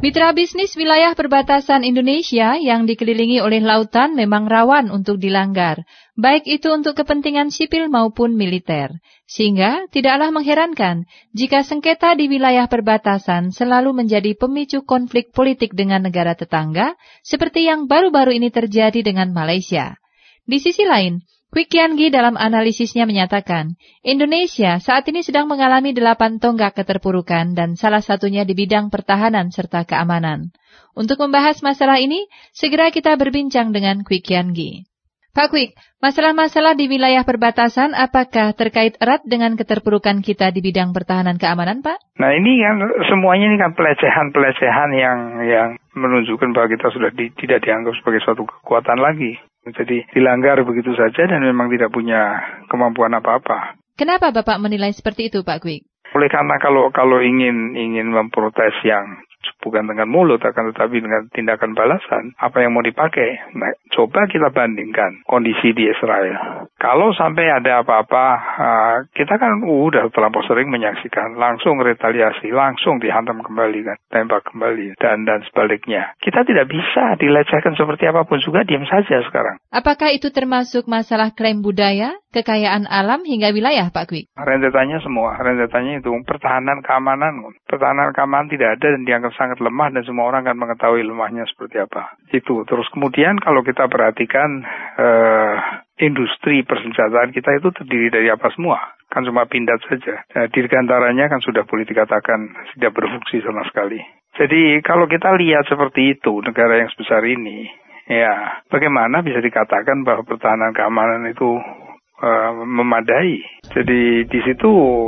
Mitra bisnis wilayah perbatasan Indonesia yang dikelilingi oleh lautan memang rawan untuk dilanggar, baik itu untuk kepentingan sipil maupun militer. Sehingga tidaklah mengherankan jika sengketa di wilayah perbatasan selalu menjadi pemicu konflik politik dengan negara tetangga, seperti yang baru-baru ini terjadi dengan Malaysia. Di sisi lain, Kwik Kian Gi dalam analisisnya menyatakan, Indonesia saat ini sedang mengalami 8 tonggak keterpurukan dan salah satunya di bidang pertahanan serta keamanan. Untuk membahas masalah ini, segera kita berbincang dengan Kwik Kian Gi. Pak Kwik, masalah-masalah di wilayah perbatasan apakah terkait erat dengan keterpurukan kita di bidang pertahanan keamanan, Pak? Nah ini kan semuanya ini kan pelecehan-pelecehan yang menunjukkan bahwa kita sudah tidak dianggap sebagai suatu kekuatan lagi. Jadi dilanggar begitu saja dan memang tidak punya kemampuan apa-apa. Kenapa Bapak menilai seperti itu, Pak Kwik? Oleh karena kalau ingin memprotes yang bukan dengan mulut, akan tetapi dengan tindakan balasan, apa yang mau dipakai? Nah, coba kita bandingkan kondisi di Israel. Kalau sampai ada apa-apa, kita kan udah terlampau sering menyaksikan, langsung retaliasi, langsung dihantam kembali kan, tembak kembali, dan sebaliknya. Kita tidak bisa dilecehkan seperti apapun juga, diam saja sekarang. Apakah itu termasuk masalah klaim budaya, kekayaan alam hingga wilayah, Pak Kwik? Rentetannya semua, rentetannya itu pertahanan keamanan. Pertahanan keamanan tidak ada dan dianggap sangat lemah dan semua orang akan mengetahui lemahnya seperti apa. Itu. Terus kemudian kalau kita perhatikan industri persenjataan kita itu terdiri dari apa semua? Kan cuma pindad saja. Dirgantaranya kan sudah boleh dikatakan tidak berfungsi sama sekali. Jadi kalau kita lihat seperti itu, negara yang sebesar ini, ya bagaimana bisa dikatakan bahwa pertahanan keamanan itu memadai. Jadi di situ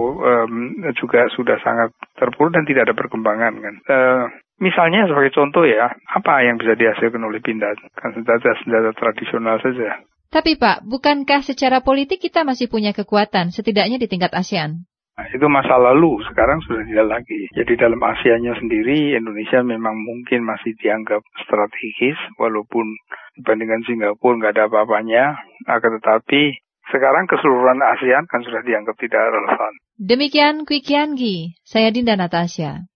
juga sudah sangat terpuruk dan tidak ada perkembangan kan. Misalnya sebagai contoh ya, apa yang bisa dihasilkan oleh pindad? Kan senjata tradisional saja. Tapi Pak, bukankah secara politik kita masih punya kekuatan, setidaknya di tingkat ASEAN? Nah, itu masa lalu, sekarang sudah tidak lagi. Jadi dalam ASEAN-nya sendiri, Indonesia memang mungkin masih dianggap strategis, walaupun dibandingkan Singapura nggak ada apa-apanya. Akan tetapi sekarang keseluruhan ASEAN kan sudah dianggap tidak relevan. Demikian Kwik Kian Gi, saya Dinda Natasha.